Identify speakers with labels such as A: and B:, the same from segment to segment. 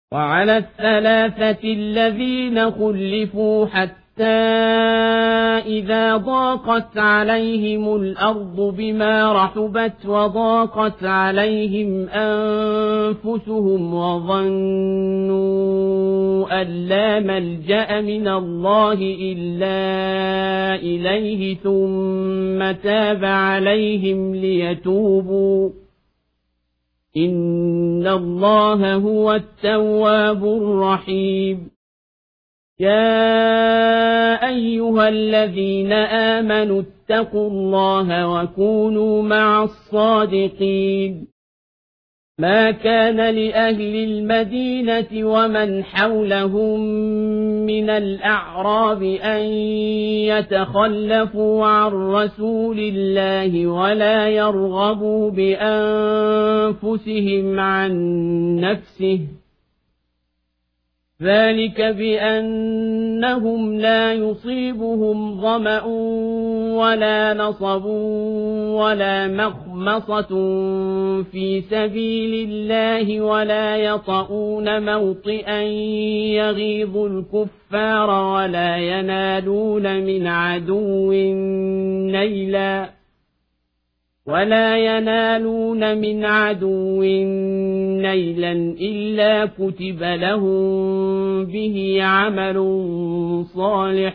A: وعلى الثلاثة الذين خلفوا حتى إذا ضاقت عليهم الأرض بما رحبت وضاقت عليهم أنفسهم وظنوا أن لا ملجأ من الله إلا إليه ثم تاب عليهم ليتوبوا إن الله هو التواب الرحيم يا أيها الذين آمنوا اتقوا الله وكونوا مع الصادقين ما كان لأهل المدينة ومن حولهم من الأعراب أن يتخلفوا عن رسول الله ولا يرغبوا بأنفسهم عن نفسه ذلك بأنهم لا يصيبهم ظمأ ولا نصب ولا مخمصة في سبيل الله ولا يطؤون موطئا يغيظ الكفار ولا ينالون من عدو نيلا إلا كتب لهم به عمل صالح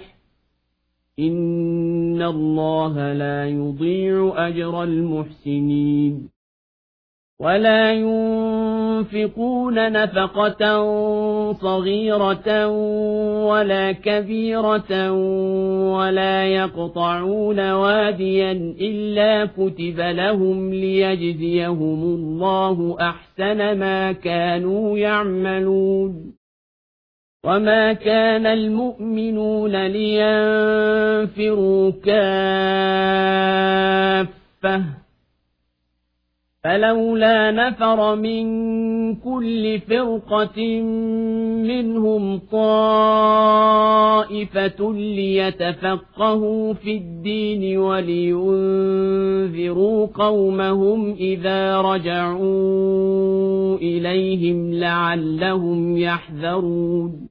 A: إن الله لا يضيع أجر المحسنين ولا ينفقون نفقة صغيرة ولا كبيرة ولا يقطعون واديا إلا كتب لهم ليجزيهم الله أحسن ما كانوا يعملون وما كان المؤمنون لينفروا كافة فلولا نفر من كل فرقة منهم طائفة ليتفقهوا في الدين ولينذروا قومهم إذا رجعوا إليهم لعلهم يحذرون